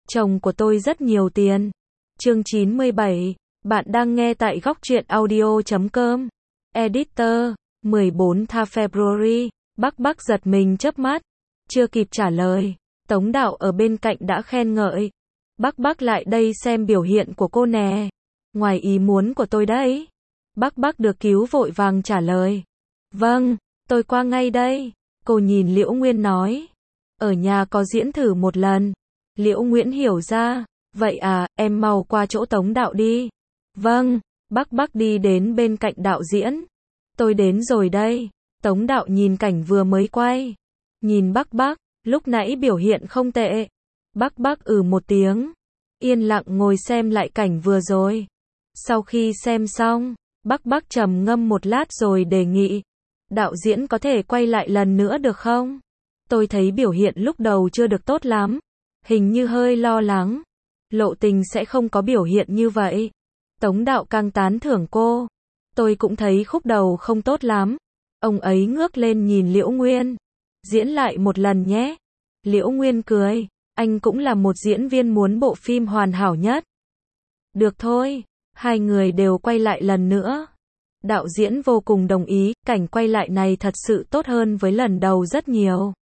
Chồng của tôi rất nhiều tiền. Chương 97, bạn đang nghe tại góc truyện audio.com. Editor, 14 tha February, Bắc giật mình chớp mắt. Chưa kịp trả lời, Tống Đạo ở bên cạnh đã khen ngợi. Bắc lại đây xem biểu hiện của cô nè. Ngoài ý muốn của tôi đấy. Bắc được cứu vội vàng trả lời. Vâng, tôi qua ngay đây. Cô nhìn Liễu Nguyên nói. Ở nhà có diễn thử một lần. Liễu Nguyễn hiểu ra. Vậy à, em mau qua chỗ Tống Đạo đi. Vâng, Bắc đi đến bên cạnh đạo diễn. Tôi đến rồi đây. Tống Đạo nhìn cảnh vừa mới quay. Nhìn Bắc, lúc nãy biểu hiện không tệ. Bắc một tiếng. Yên lặng ngồi xem lại cảnh vừa rồi. Sau khi xem xong, Bắc trầm ngâm một lát rồi đề nghị. Đạo diễn có thể quay lại lần nữa được không? Tôi thấy biểu hiện lúc đầu chưa được tốt lắm. Hình như hơi lo lắng. Lộ Tình sẽ không có biểu hiện như vậy. Tống Đạo càng tán thưởng cô. Tôi cũng thấy khúc đầu không tốt lắm. Ông ấy ngước lên nhìn Liễu Nguyên. Diễn lại một lần nhé. Liễu Nguyên cười. Anh cũng là một diễn viên muốn bộ phim hoàn hảo nhất. Được thôi. Hai người đều quay lại lần nữa. Đạo diễn vô cùng đồng ý. Cảnh quay lại này thật sự tốt hơn với lần đầu rất nhiều.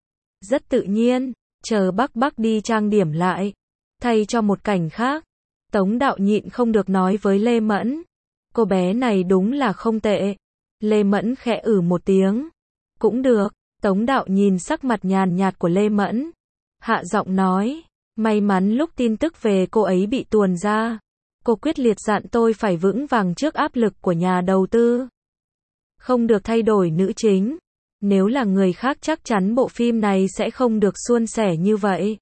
Rất tự nhiên. Chờ Bắc đi trang điểm lại. Thay cho một cảnh khác. Tống Đạo nhịn không được nói với Lê Mẫn. Cô bé này đúng là không tệ. Lê Mẫn khẽ một tiếng. Cũng được. Tống Đạo nhìn sắc mặt nhàn nhạt của Lê Mẫn. Hạ giọng nói. May mắn lúc tin tức về cô ấy bị tuồn ra. Cô quyết liệt dặn tôi phải vững vàng trước áp lực của nhà đầu tư. Không được thay đổi nữ chính. Nếu là người khác chắc chắn bộ phim này sẽ không được suôn sẻ như vậy.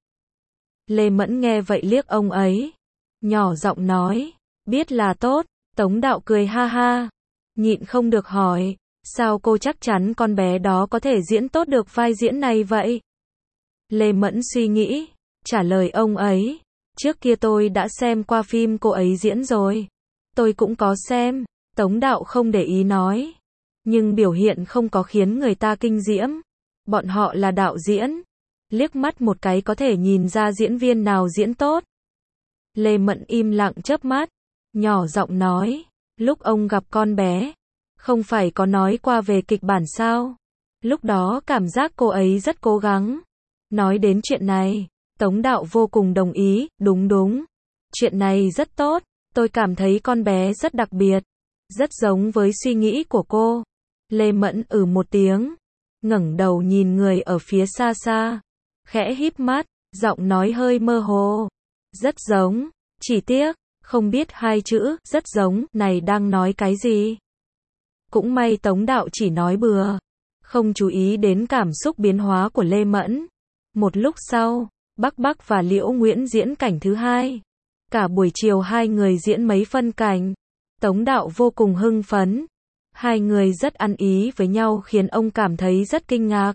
Lê Mẫn nghe vậy liếc ông ấy. Nhỏ giọng nói. Biết là tốt. Tống Đạo cười ha ha. Nhịn không được hỏi. Sao cô chắc chắn con bé đó có thể diễn tốt được vai diễn này vậy? Lê Mẫn suy nghĩ. Trả lời ông ấy. Trước kia tôi đã xem qua phim cô ấy diễn rồi. Tôi cũng có xem. Tống Đạo không để ý nói. Nhưng biểu hiện không có khiến người ta kinh diễm. Bọn họ là đạo diễn. Liếc mắt một cái có thể nhìn ra diễn viên nào diễn tốt. Lê Mẫn im lặng chớp mắt. Nhỏ giọng nói. Lúc ông gặp con bé. Không phải có nói qua về kịch bản sao? Lúc đó cảm giác cô ấy rất cố gắng. Nói đến chuyện này. Tống Đạo vô cùng đồng ý. Đúng. Chuyện này rất tốt. Tôi cảm thấy con bé rất đặc biệt. Rất giống với suy nghĩ của cô. Lê Mẫn một tiếng. Ngẩng đầu nhìn người ở phía xa. Khẽ híp mắt. Giọng nói hơi mơ hồ. Rất giống. Chỉ tiếc. Không biết hai chữ rất giống này đang nói cái gì. Cũng may Tống Đạo chỉ nói bừa. Không chú ý đến cảm xúc biến hóa của Lê Mẫn. Một lúc sau. Bắc và Liễu Nguyễn diễn cảnh thứ hai. Cả buổi chiều hai người diễn mấy phân cảnh. Tống Đạo vô cùng hưng phấn. Hai người rất ăn ý với nhau khiến ông cảm thấy rất kinh ngạc.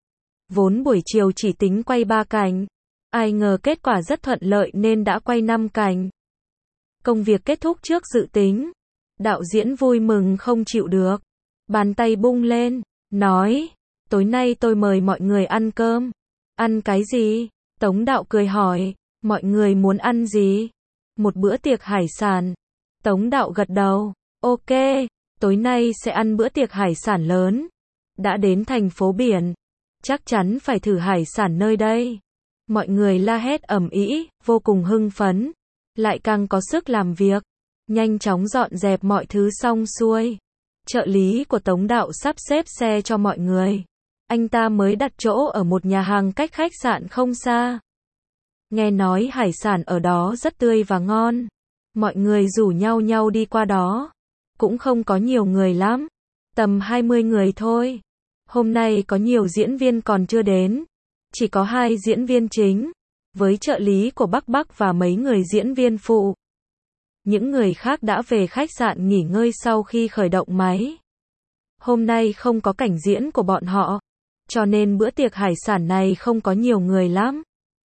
Vốn buổi chiều chỉ tính quay 3 cảnh. Ai ngờ kết quả rất thuận lợi nên đã quay 5 cảnh. Công việc kết thúc trước dự tính. Đạo diễn vui mừng không chịu được. Bàn tay bung lên. Nói. Tối nay tôi mời mọi người ăn cơm. Ăn cái gì? Tống Đạo cười hỏi. Mọi người muốn ăn gì? Một bữa tiệc hải sản. Tống Đạo gật đầu. Ok. Tối nay sẽ ăn bữa tiệc hải sản lớn. Đã đến thành phố biển. Chắc chắn phải thử hải sản nơi đây. Mọi người la hét ầm ĩ, vô cùng hưng phấn. Lại càng có sức làm việc. Nhanh chóng dọn dẹp mọi thứ xong xuôi. Trợ lý của Tống Đạo sắp xếp xe cho mọi người. Anh ta mới đặt chỗ ở một nhà hàng cách khách sạn không xa. Nghe nói hải sản ở đó rất tươi và ngon. Mọi người rủ nhau đi qua đó. Cũng không có nhiều người lắm. Tầm 20 người thôi. Hôm nay có nhiều diễn viên còn chưa đến. Chỉ có 2 diễn viên chính. Với trợ lý của Bắc và mấy người diễn viên phụ. Những người khác đã về khách sạn nghỉ ngơi sau khi khởi động máy. Hôm nay không có cảnh diễn của bọn họ. Cho nên bữa tiệc hải sản này không có nhiều người lắm.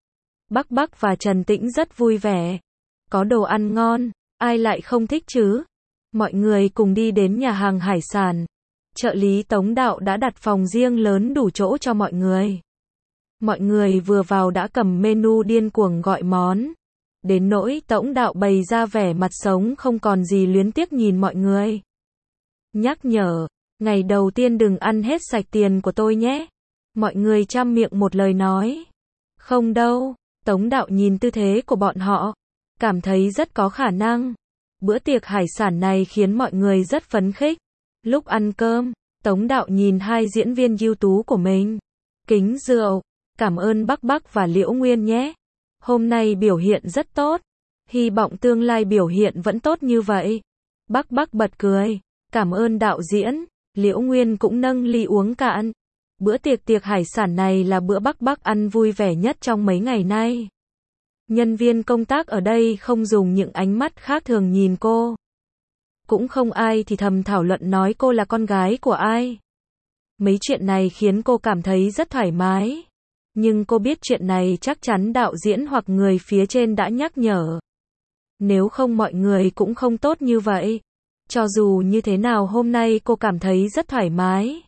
Bắc và Trần Tĩnh rất vui vẻ. Có đồ ăn ngon. Ai lại không thích chứ? Mọi người cùng đi đến nhà hàng hải sản. Trợ lý Tống Đạo đã đặt phòng riêng lớn đủ chỗ cho mọi người. Mọi người vừa vào đã cầm menu điên cuồng gọi món. Đến nỗi Tống Đạo bày ra vẻ mặt sống không còn gì luyến tiếc nhìn mọi người. Nhắc nhở, ngày đầu tiên đừng ăn hết sạch tiền của tôi nhé. Mọi người chăm miệng một lời nói. Không đâu, Tống Đạo nhìn tư thế của bọn họ, cảm thấy rất có khả năng. Bữa tiệc hải sản này khiến mọi người rất phấn khích. Lúc ăn cơm, Tống Đạo nhìn hai diễn viên ưu tú của mình. Kính rượu, cảm ơn Bắc Bắc và Liễu Nguyên nhé. Hôm nay biểu hiện rất tốt. Hy vọng tương lai biểu hiện vẫn tốt như vậy. Bắc Bắc bật cười. Cảm ơn đạo diễn. Liễu Nguyên cũng nâng ly uống cạn. Bữa tiệc hải sản này là bữa Bắc Bắc ăn vui vẻ nhất trong mấy ngày nay. Nhân viên công tác ở đây không dùng những ánh mắt khác thường nhìn cô. Cũng không ai thì thầm thảo luận nói cô là con gái của ai. Mấy chuyện này khiến cô cảm thấy rất thoải mái. Nhưng cô biết chuyện này chắc chắn đạo diễn hoặc người phía trên đã nhắc nhở. Nếu không mọi người cũng không tốt như vậy. Cho dù như thế nào hôm nay cô cảm thấy rất thoải mái.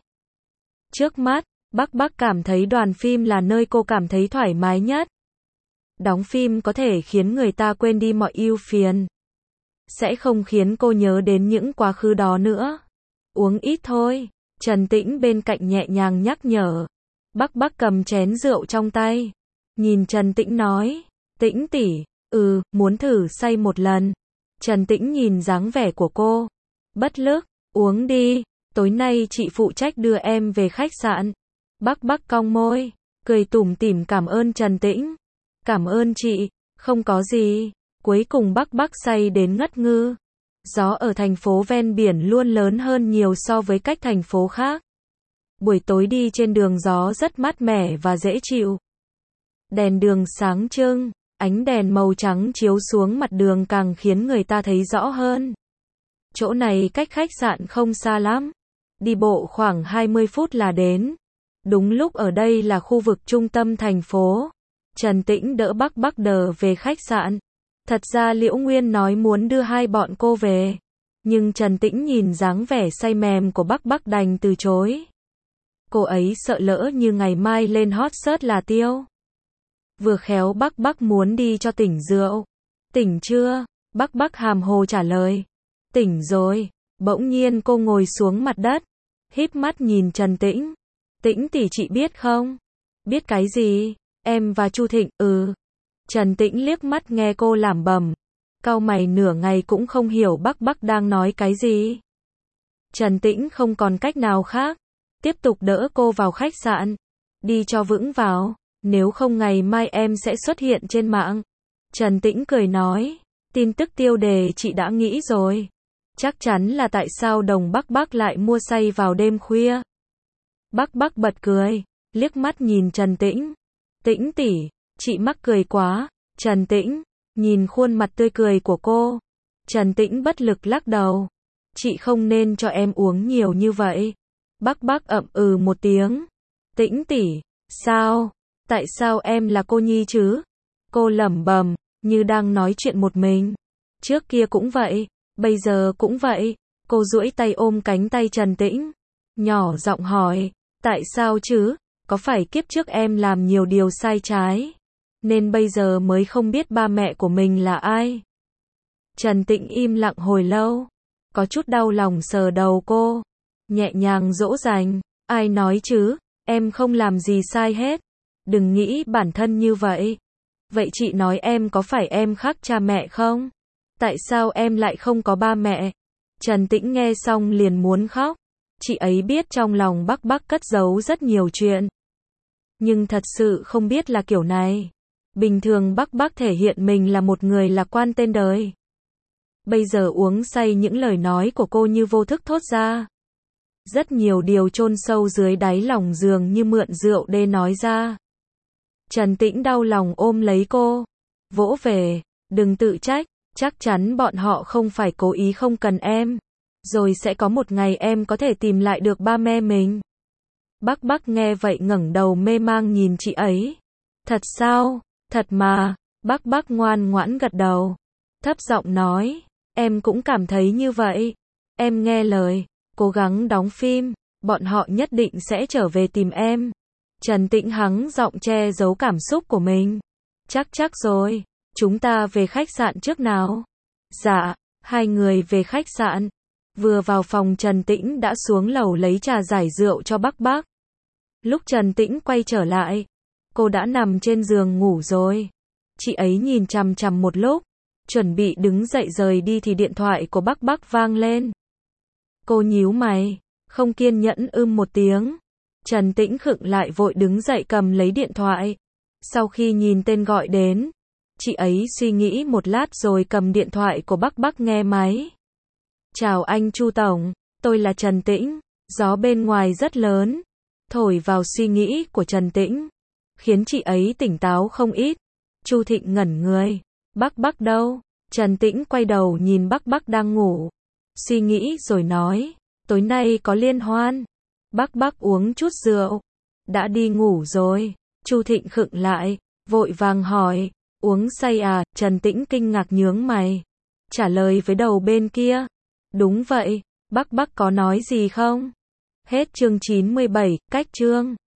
Trước mắt, Bắc Bắc cảm thấy đoàn phim là nơi cô cảm thấy thoải mái nhất. Đóng phim có thể khiến người ta quên đi mọi ưu phiền. Sẽ không khiến cô nhớ đến những quá khứ đó nữa. Uống ít thôi, Trần Tĩnh bên cạnh nhẹ nhàng nhắc nhở. Bắc Bắc cầm chén rượu trong tay. Nhìn Trần Tĩnh nói, Tĩnh tỷ, muốn thử say một lần. Trần Tĩnh nhìn dáng vẻ của cô. Bất lực, uống đi, tối nay chị phụ trách đưa em về khách sạn. Bắc Bắc cong môi, cười tủm tỉm cảm ơn Trần Tĩnh. Cảm ơn chị, không có gì. Cuối cùng Bắc Bắc say đến ngất ngư. Gió ở thành phố ven biển luôn lớn hơn nhiều so với các thành phố khác. Buổi tối đi trên đường gió rất mát mẻ và dễ chịu. Đèn đường sáng trưng, ánh đèn màu trắng chiếu xuống mặt đường càng khiến người ta thấy rõ hơn. Chỗ này cách khách sạn không xa lắm. Đi bộ khoảng 20 phút là đến. Đúng lúc ở đây là khu vực trung tâm thành phố. Trần Tĩnh đỡ Bắc Bắc đờ về khách sạn. Thật ra Liễu Nguyên nói muốn đưa hai bọn cô về. Nhưng Trần Tĩnh nhìn dáng vẻ say mềm của Bắc Bắc đành từ chối. Cô ấy sợ lỡ như ngày mai lên hot search là tiêu. Vừa khéo Bắc Bắc muốn đi cho tỉnh rượu. Tỉnh chưa? Bắc Bắc hàm hồ trả lời. Tỉnh rồi. Bỗng nhiên cô ngồi xuống mặt đất. Híp mắt nhìn Trần Tĩnh. Tĩnh tỷ chị biết không? Biết cái gì? Em và Chu Thịnh, Trần Tĩnh liếc mắt nghe cô lẩm bẩm. Cau mày nửa ngày cũng không hiểu Bắc Bắc đang nói cái gì. Trần Tĩnh không còn cách nào khác. Tiếp tục đỡ cô vào khách sạn. Đi cho vững vào. Nếu không ngày mai em sẽ xuất hiện trên mạng. Trần Tĩnh cười nói. Tin tức tiêu đề chị đã nghĩ rồi. Chắc chắn là tại sao đồng Bắc Bắc lại mua say vào đêm khuya. Bắc Bắc bật cười. Liếc mắt nhìn Trần Tĩnh. Tĩnh tỷ, chị mắc cười quá. Trần Tĩnh, nhìn khuôn mặt tươi cười của cô. Trần Tĩnh bất lực lắc đầu. Chị không nên cho em uống nhiều như vậy. Bắc Bắc ậm một tiếng. Tĩnh tỷ, sao? Tại sao em là cô nhi chứ? Cô lẩm bẩm, như đang nói chuyện một mình. Trước kia cũng vậy, bây giờ cũng vậy. Cô duỗi tay ôm cánh tay Trần Tĩnh. Nhỏ giọng hỏi, tại sao chứ? Có phải kiếp trước em làm nhiều điều sai trái, nên bây giờ mới không biết ba mẹ của mình là ai? Trần Tĩnh im lặng hồi lâu, có chút đau lòng sờ đầu cô, nhẹ nhàng dỗ dành, ai nói chứ, em không làm gì sai hết, đừng nghĩ bản thân như vậy. Vậy chị nói em có phải em khác cha mẹ không? Tại sao em lại không có ba mẹ? Trần Tĩnh nghe xong liền muốn khóc, chị ấy biết trong lòng Bắc Bắc cất giấu rất nhiều chuyện. Nhưng thật sự không biết là kiểu này. Bình thường Bắc Bắc thể hiện mình là một người lạc quan tên đời. Bây giờ uống say những lời nói của cô như vô thức thốt ra. Rất nhiều điều chôn sâu dưới đáy lòng dường như mượn rượu đê nói ra. Trần Tĩnh đau lòng ôm lấy cô. Vỗ về, đừng tự trách, chắc chắn bọn họ không phải cố ý không cần em. Rồi sẽ có một ngày em có thể tìm lại được ba mẹ mình. Bắc Bắc nghe vậy ngẩng đầu mê mang nhìn chị ấy. Thật sao? Thật mà. Bắc Bắc ngoan ngoãn gật đầu. Thấp giọng nói. Em cũng cảm thấy như vậy. Em nghe lời. Cố gắng đóng phim. Bọn họ nhất định sẽ trở về tìm em. Trần Tĩnh hắng giọng che giấu cảm xúc của mình. Chắc rồi, chúng ta về khách sạn trước nào. Dạ, hai người về khách sạn. Vừa vào phòng Trần Tĩnh đã xuống lầu lấy trà giải rượu cho Bắc Bắc. Lúc Trần Tĩnh quay trở lại, cô đã nằm trên giường ngủ rồi. Chị ấy nhìn chằm chằm một lúc, chuẩn bị đứng dậy rời đi thì điện thoại của Bắc Bắc vang lên. Cô nhíu mày, không kiên nhẫn một tiếng. Trần Tĩnh khựng lại vội đứng dậy cầm lấy điện thoại. Sau khi nhìn tên gọi đến, chị ấy suy nghĩ một lát rồi cầm điện thoại của Bắc Bắc nghe máy. Chào anh Chu Tổng, tôi là Trần Tĩnh. Gió bên ngoài rất lớn, thổi vào suy nghĩ của Trần Tĩnh, khiến chị ấy tỉnh táo không ít. Chu Thịnh ngẩn người. Bắc Bắc đâu? Trần Tĩnh quay đầu nhìn Bắc Bắc đang ngủ. Suy nghĩ rồi nói, tối nay có liên hoan. Bắc Bắc uống chút rượu. Đã đi ngủ rồi. Chu Thịnh khựng lại, vội vàng hỏi, uống say à? Trần Tĩnh kinh ngạc nhướng mày. Trả lời với đầu bên kia. Đúng vậy, Bắc Bắc có nói gì không? Hết chương 97, cách chương.